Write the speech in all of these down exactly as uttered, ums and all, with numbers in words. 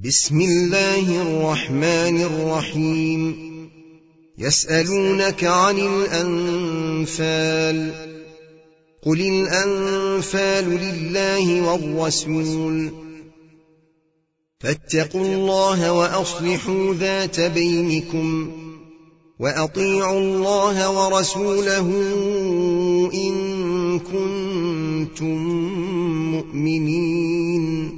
بسم الله الرحمن الرحيم. يسألونك عن الأنفال، قل الأنفال لله والرسول، فاتقوا الله وأصلحوا ذات بينكم، وأطيعوا الله ورسوله إن كنتم مؤمنين.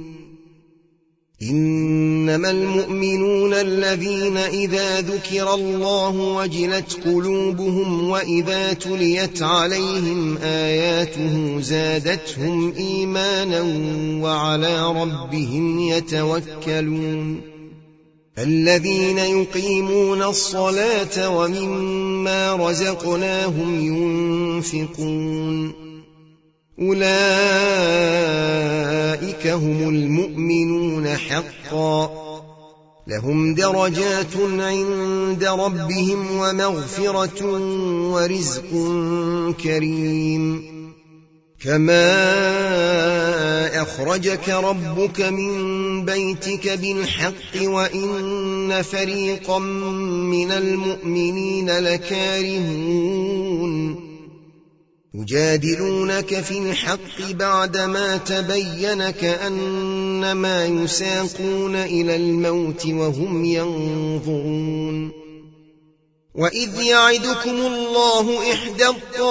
إنما المؤمنون الذين إذا ذكر الله وجلت قلوبهم وإذا تليت عليهم آياته زادتهم إيمانا وعلى ربهم يتوكلون. الذين يقيمون الصلاة ومما رزقناهم ينفقون، أولئك هم المؤمنون حقا، لهم درجات عند ربهم ومغفرة ورزق كريم. كما أخرجك ربك من بيتك بالحق وإن فريقا من المؤمنين لكارهون، يجادلونك في الحق بعدما تبين كأنما يساقون إلى الموت وهم ينظرون. وإذ يعدكم الله إحدى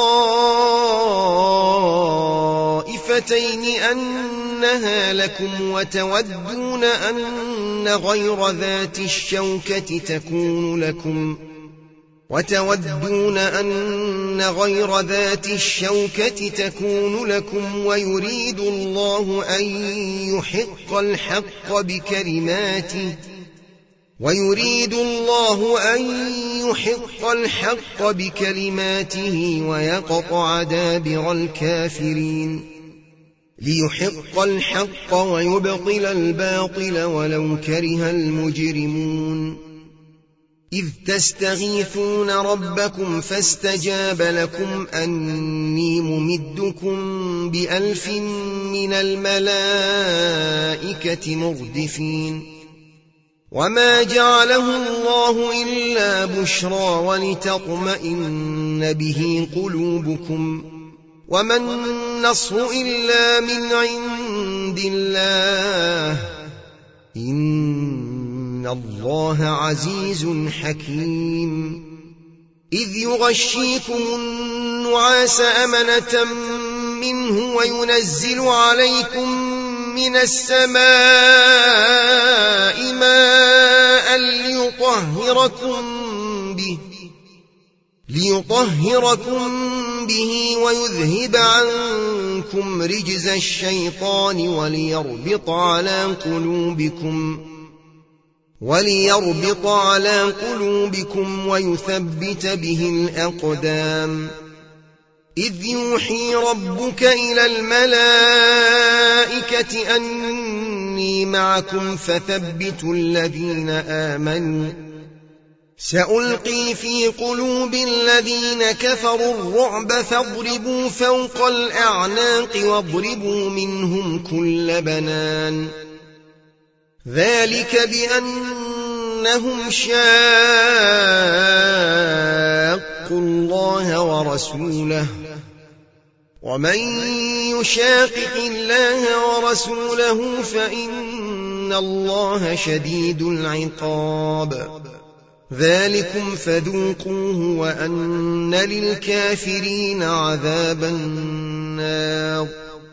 الطائفتين أنها لكم وتودون أن غير ذات الشوكة تكون لكم وتودون أن غير ذات الشوكة تكون لكم ويريد الله أن يحق الحق بكلماته ويريد الله أن يحق الحق بكلماته ويقطع دابر الكافرين، ليحق الحق ويبطل الباطل ولو كره المجرمون. إذ تستغيثون ربكم فاستجاب لكم أني ممدكم بألف من الملائكة مردفين. وما جعله الله إلا بشرى ولتطمئن به قلوبكم، وما النصر إلا من عند الله، إن الله عزيز حكيم. إذ يغشيكم النعاس أمنة منه وينزل عليكم من السماء ماء ليطهركم به ليطهركم به ويذهب عنكم رجز الشيطان وليربط على قلوبكم وليربط على قلوبكم ويثبت به الأقدام. إذ يوحي ربك إلى الملائكة أني معكم فثبتوا الذين آمنوا، سألقي في قلوب الذين كفروا الرعب فاضربوا فوق الأعناق واضربوا منهم كل بنان. ذلك بأنهم شاقوا الله ورسوله، ومن يشاقق الله ورسوله فإن الله شديد العقاب. ذلكم فذوقوه وأن للكافرين عذاب النار.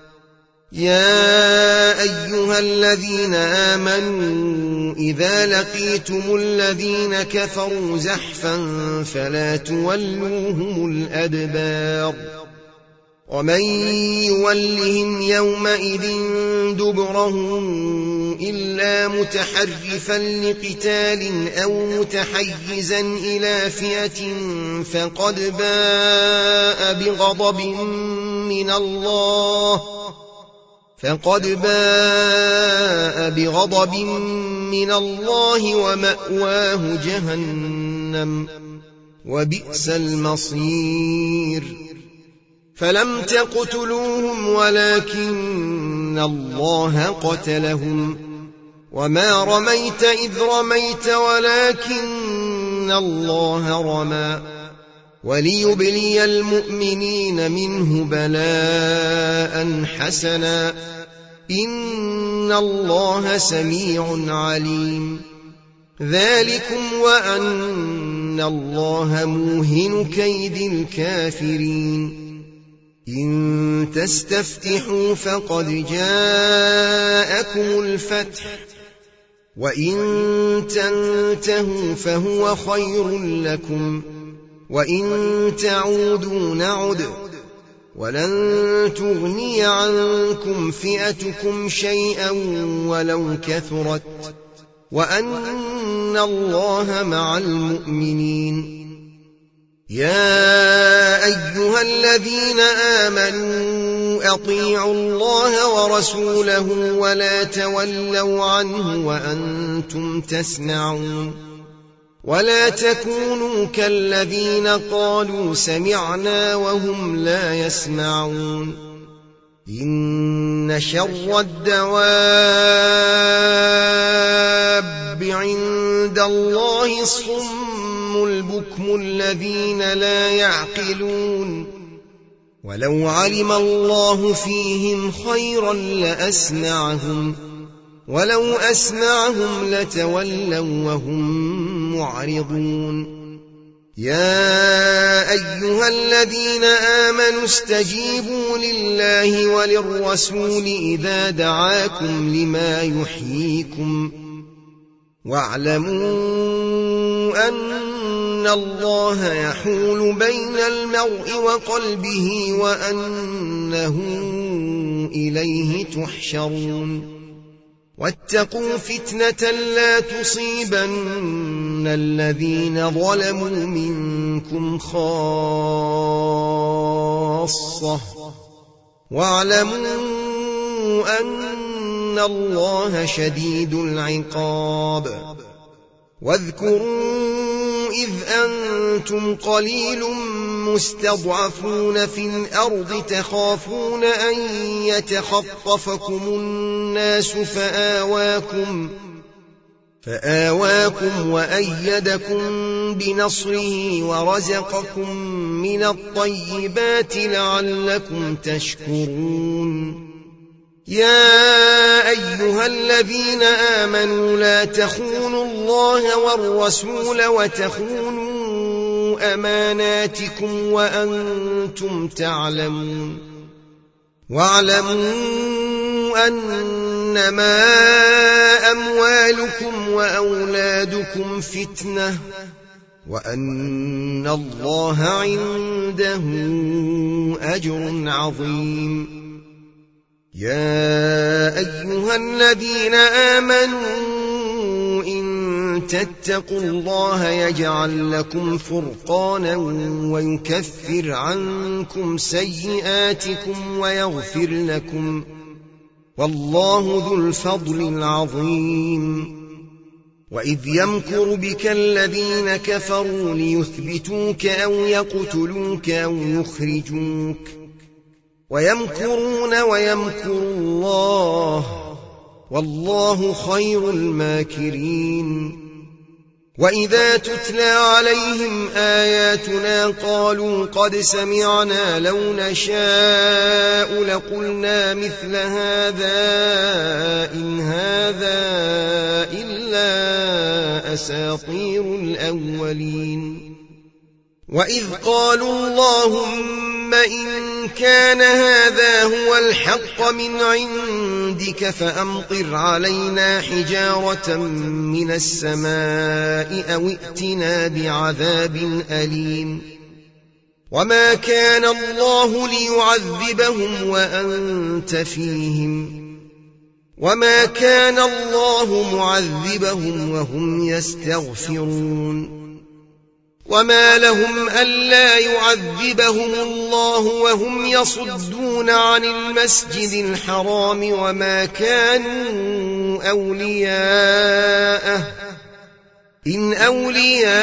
يا أيها الذين آمنوا إذا لقيتم الذين كفروا زحفا فلا تولوهم الأدبار، ومن يولهم يومئذ دبره إلا متحرفا لقتال أو متحيزا إلى فئة فقد باء بغضب من الله فقد باء بغضب من الله ومأواه جهنم وبئس المصير. فلم تقتلوهم ولكن الله قتلهم وما رميت إذ رميت ولكن الله رمى وليبلي المؤمنين منه بلاء حسنا إن الله سميع عليم ذلكم وأن الله موهن كيد الكافرين إن تستفتحوا فقد جاءكم الفتح وإن تنتهوا فهو خير لكم وإن تعودوا نعد ولن تغني عنكم فئتكم شيئا ولو كثرت وأن الله مع المؤمنين يا أيها الذين آمنوا أطيعوا الله ورسوله ولا تولوا عنه وأنتم تسمعون ولا تكونوا كالذين قالوا سمعنا وهم لا يسمعون إن شر الدواب عند الله الصم البكم الذين لا يعقلون ولو علم الله فيهم خيرا لأسمعهم ولو أسمعهم لتولوا وهم معرضون يا أيها الذين آمنوا استجيبوا لله وللرسول إذا دعاكم لما يحييكم واعلموا أن الله يحول بين المرء وقلبه وأنه إليه تحشرون واتقوا فتنة لا تصيبن الذين ظلموا منكم خاصة واعلموا أن الله شديد العقاب واذكروا إذ أنتم قليل مستضعفون في الأرض تخافون أن يتخطفكم الناس فآواكم فآواكم وأيدكم بنصره ورزقكم من الطيبات لعلكم تشكرون يا أيها الذين آمنوا لا تخونوا الله والرسول وتخونوا أماناتكم وأنتم تعلمون واعلموا أنما أموالكم وأولادكم فتنة وأن الله عنده أجر عظيم يا أيها الذين آمنوا إن تتقوا الله يجعل لكم فرقانا ويكفر عنكم سيئاتكم ويغفر لكم والله ذو الفضل العظيم وإذ يمكر بك الذين كفروا ليثبتوك أو يقتلوك أو يخرجوك ويمكرون ويمكر الله والله خير الماكرين وإذا تتلى عليهم آياتنا قالوا قد سمعنا لو نشاء لقلنا مثل هذا إن هذا إلا أساطير الأولين وإذ قالوا اللهم إن كان هذا هو الحق من عندك فأمطر علينا حجارة من السماء أو ائتنا بعذاب أليم وما كان الله ليعذبهم وأنت فيهم وما كان الله معذبهم وهم يستغفرون وما لهم ألا يعذبهم الله وهم يصدون عن المسجد الحرام وما كانوا أولياءه إن أولياؤه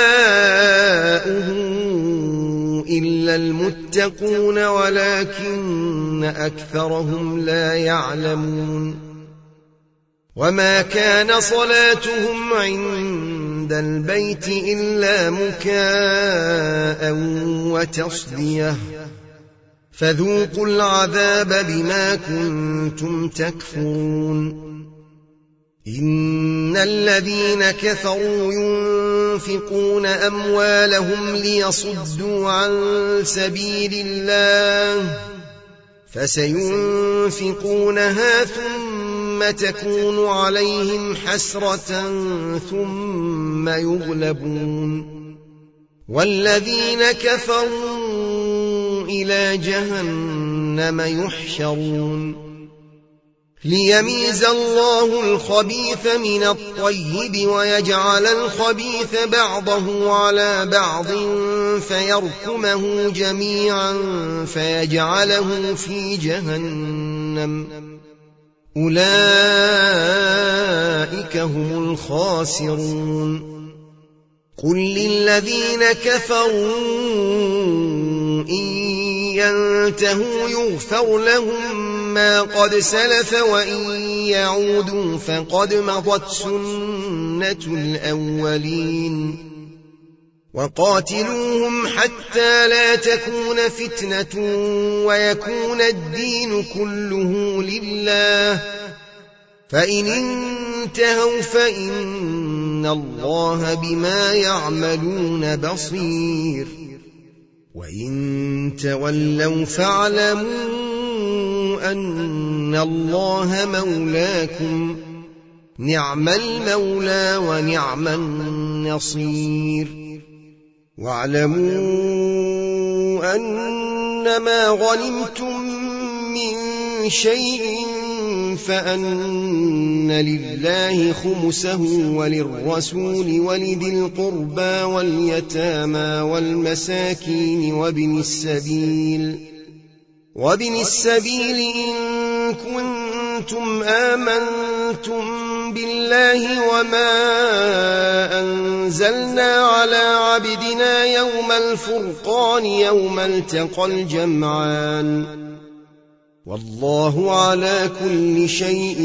إلا المتقون ولكن أكثرهم لا يعلمون وما كان صلاتهم عند البيت إلا مكاء وتصدية فذوقوا العذاب بما كنتم تكفرون إن الذين كفروا ينفقون أموالهم ليصدوا عن سبيل الله فسينفقونها ثم تكون عليهم حسرة ثم يغلبون والذين كفروا إلى جهنم يحشرون ليميز الله الخبيث من الطيب ويجعل الخبيث بعضه على بعض فيركمه جميعا فيجعله في جهنم أولئك هم الخاسرون قل للذين كفروا إن ينتهوا يغفر لهم ما قد سلف وإن يعودوا فقد مضت سنة الأولين وقاتلوهم حتى لا تكون فتنة ويكون الدين كله لله فإن انتهوا فإن الله بما يعملون بصير وإن تولوا فاعلموا أن الله مولاكم نعم المولى ونعم النصير واعلموا أنما غنمتم من شيء فأن لله خمسه وللرسول ولذي القربى واليتامى والمساكين وابن السبيل وابن السبيل إن كنتم آمنتم بالله وما أنزلنا على عبدنا يوم الفرقان يوم التقى الجمعان والله على كل شيء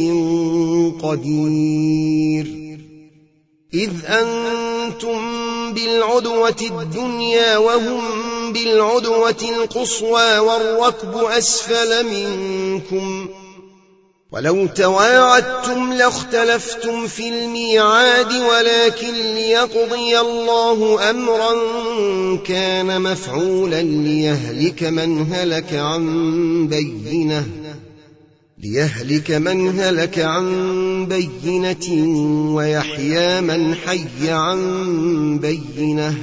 قدير إذ أنتم بالعدوة الدنيا وهم بالعدوة القصوى والركب أسفل منكم ولو تواعدتم لاختلفتم في الميعاد ولكن ليقضي الله أمرا كان مفعولا ليهلك من هلك عن بينة ليهلك من هلك عن بينة ويحيى من حي عن بينة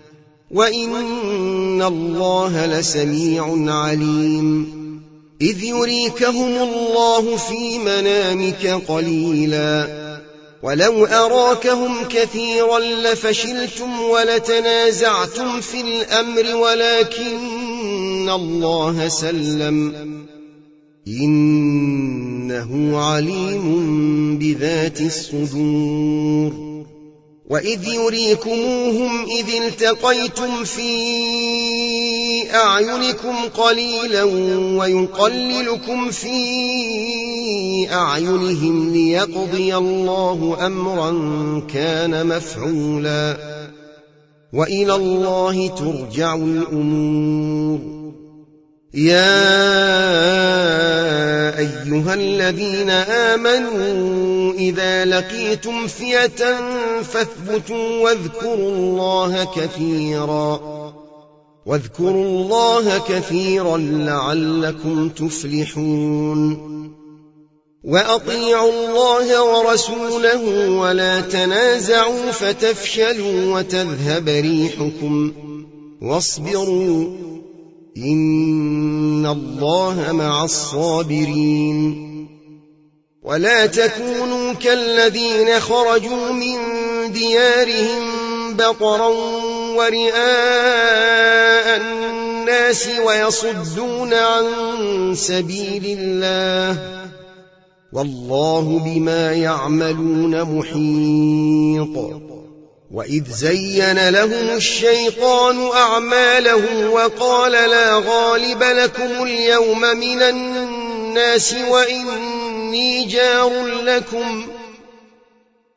وإن الله لسميع عليم إذ يريكهم الله في منامك قليلا ولو أراكهم كثيرا لفشلتم ولتنازعتم في الأمر ولكن الله سلم إنه عليم بذات الصدور وإذ يريكموهم إذ التقيتم في أعينكم قليلا ويقللكم في أعينهم ليقضي الله أمرا كان مفعولا وإلى الله ترجع الأمور يا أيها الذين آمنوا إذا لقيتم فئة فاثبتوا واذكروا الله كثيرا واذكروا الله كثيرا لعلكم تفلحون وأطيعوا الله ورسوله ولا تنازعوا فتفشلوا وتذهب ريحكم واصبروا إن الله مع الصابرين ولا تكونوا كالذين خرجوا من ديارهم بطرا ورئاء الناس ويصدون عن سبيل الله والله بما يعملون محيط وإذ زين لهم الشيطان أعمالهم وقال لا غالب لكم اليوم من الناس وإني جار لكم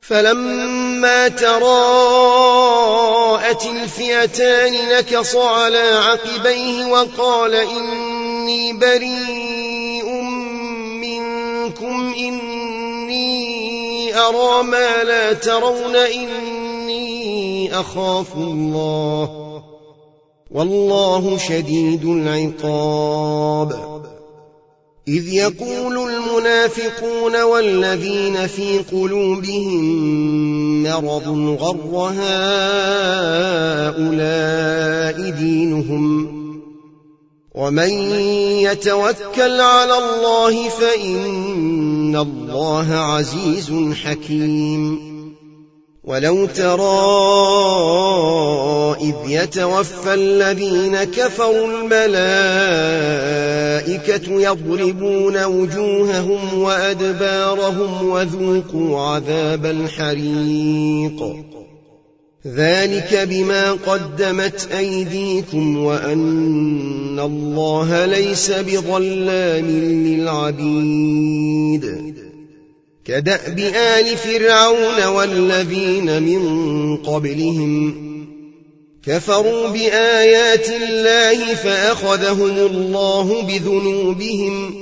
فلما تراءت الفئتان نكص على عقبيه وقال إني بريء منكم إني أرى ما لا ترون إني أخاف الله والله شديد العقاب. إذ يقول المنافقون والذين في قلوبهم مرض غر هؤلاء دينهم ومن يتوكل على الله فإن الله عزيز حكيم. ولو ترى إذ يتوفى الذين كفروا الملائكة يضربون وجوههم وأدبارهم وذوقوا عذاب الحريق ذلك بما قدمت أيديكم وأن الله ليس بظلام للعبيد. كدأب آل فرعون والذين من قبلهم كفروا بآيات الله فأخذهم الله بذنوبهم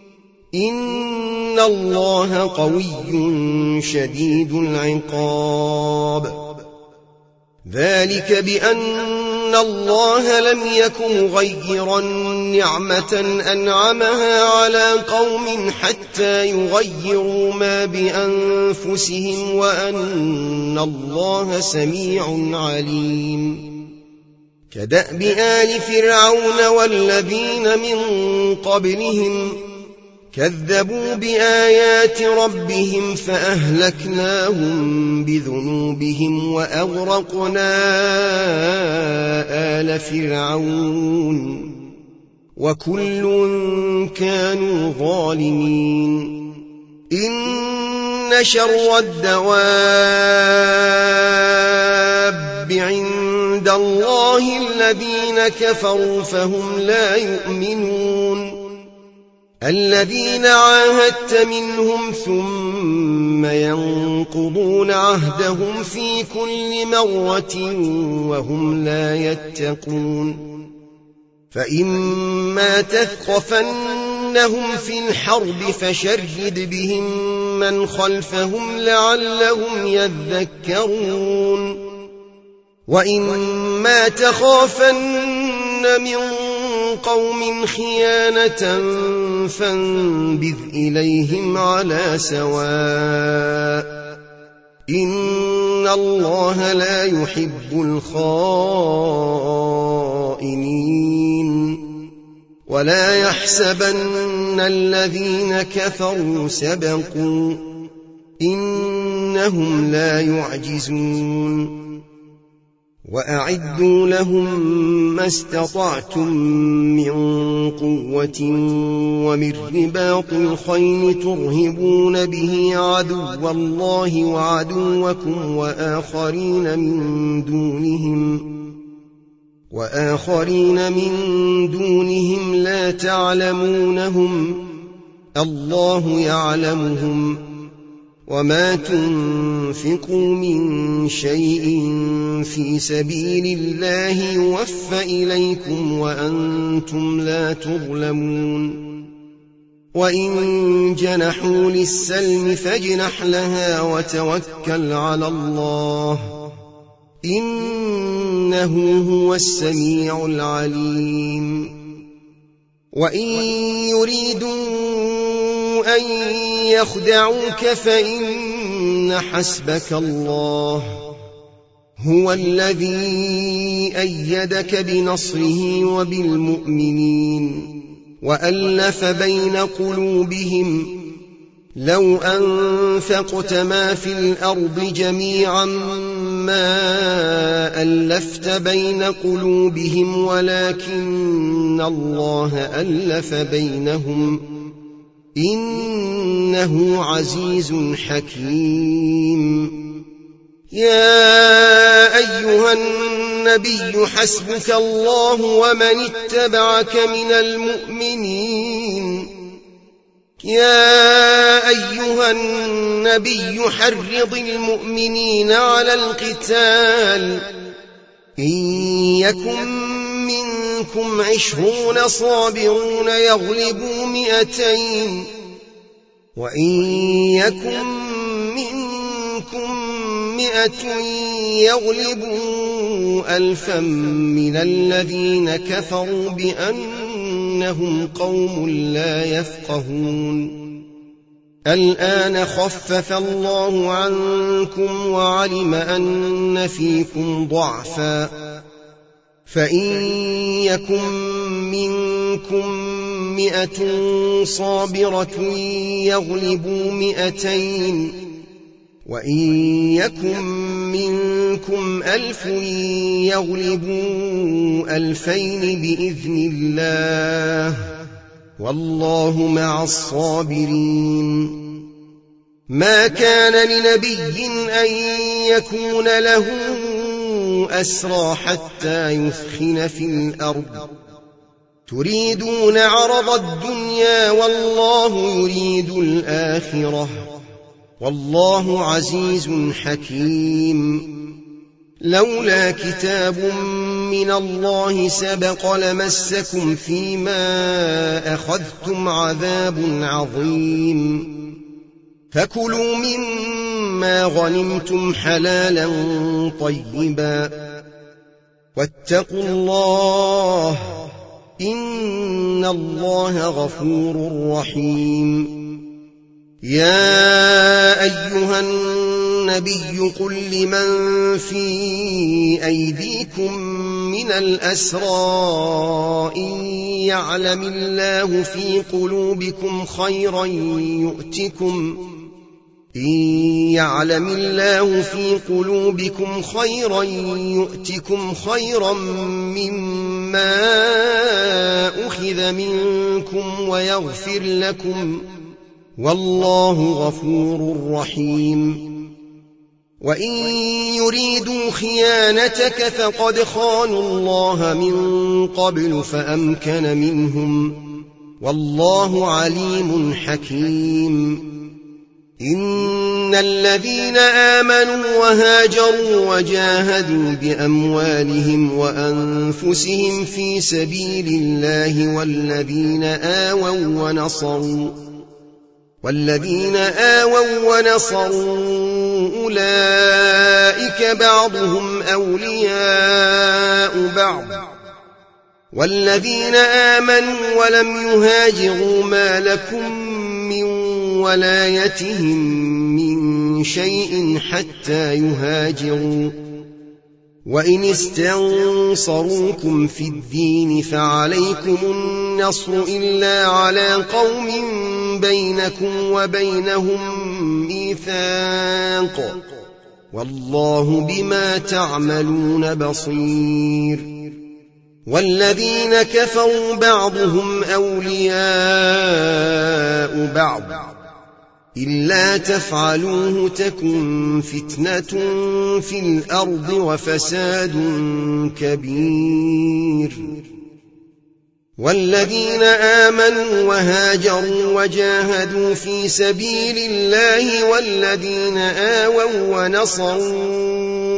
إن الله قوي شديد العقاب. ذلك بأن الله لم يك مغيرا نعمة أنعمها على قوم حتى يغيروا ما بأنفسهم وأن الله سميع عليم. كدأب آل فرعون والذين من قبلهم كذبوا بآيات ربهم فأهلكناهم بذنوبهم وأغرقنا آل فرعون وكل كانوا ظالمين. إن شر الدواب عند الله الذين كفروا فهم لا يؤمنون. الذين عاهدت منهم ثم ينقضون عهدهم في كل مرة وهم لا يتقون. فإما تثقفنهم في الحرب فشرد بهم من خلفهم لعلهم يذكرون. وإما تخافن من قوم خيانة فانبذ إليهم على سواء إن الله لا يحب الخائنين. ولا يحسبن الذين كفروا سبقوا إنهم لا يعجزون. وأعدوا لهم ما استطعتم من قوة ومن رباط الخيل ترهبون به عدو الله وعدوكم وآخرين من دونهم وآخرين من دونهم لا تعلمونهم الله يعلمهم. وما تنفقوا من شيء في سبيل الله يوفى إليكم وأنتم لا تظلمون. وإن جنحوا للسلم فاجنح لها وتوكل على الله إنه هو السميع العليم. وإن يريدوا أن يخدعوك فإن حسبك الله هو الذي أيدك بنصره وبالمؤمنين وألف بين قلوبهم لو أنفقت ما في الأرض جميعا ما ألفت بين قلوبهم ولكن الله ألف بينهم إنه عزيز حكيم. يا أيها النبي حسبك الله ومن اتبعك من المؤمنين. يا أيها النبي حرض المؤمنين على القتال إن يكن منكم عشرون صابرون يغلبوا مئتين وإن يكن منكم مئة يغلبوا ألفا من الذين كفروا بأنهم قوم لا يفقهون الآن خفف الله عنكم وعلم أن فيكم ضعفا فإن يكن منكم مئة صابرة يغلبوا مئتين وإن يكن منكم ألف يغلبوا ألفين بإذن الله والله مع الصابرين ما كان لنبي أن يكون له أسرى حتى يثخن في الأرض تريدون عرض الدنيا والله يريد الآخرة والله عزيز حكيم لولا كتاب من الله سبق لمسكم فيما أخذتم عذاب عظيم فكلوا مما غنمتم حلالا طيبا واتقوا الله إن الله غفور رحيم يا أيها النبي قل لمن في أيديكم من الأسرى إن يعلم الله في قلوبكم خيرا يؤتكم إن يعلم الله في قلوبكم خيرا يؤتكم خيرا مما أخذ منكم ويغفر لكم والله غفور رحيم وإن يريدوا خيانتك فقد خانوا الله من قبل فأمكن منهم والله عليم حكيم إن الذين آمنوا وهاجروا وجاهدوا بأموالهم وأنفسهم في سبيل الله والذين آووا ونصروا والذين آووا ونصروا أولئك بعضهم أولياء بعض والذين آمنوا ولم يهاجروا ما لكم من ولايتهم من شيء حتى يهاجروا وإن استنصروكم في الدين فعليكم النصر إلا على قوم بينكم وبينهم ميثاق والله بما تعملون بصير والذين كفروا بعضهم أولياء بعض إلا تفعلوه تكن فتنة في الأرض وفساد كبير والذين آمنوا وهاجروا وجاهدوا في سبيل الله والذين آووا ونصروا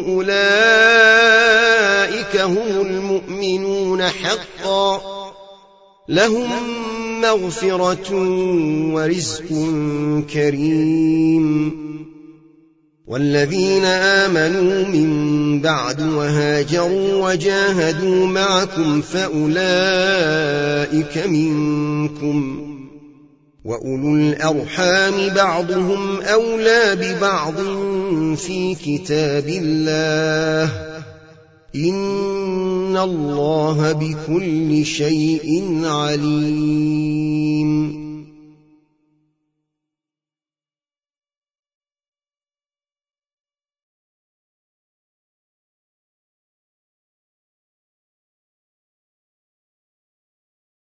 أولئك هم المؤمنون حقا لهم مغفرة ورزق كريم والذين آمنوا من بعد وهاجروا وجاهدوا معكم فأولئك منكم وأولو الأرحام بعضهم أولى ببعض في كتاب الله إن الله بكل شيء عليم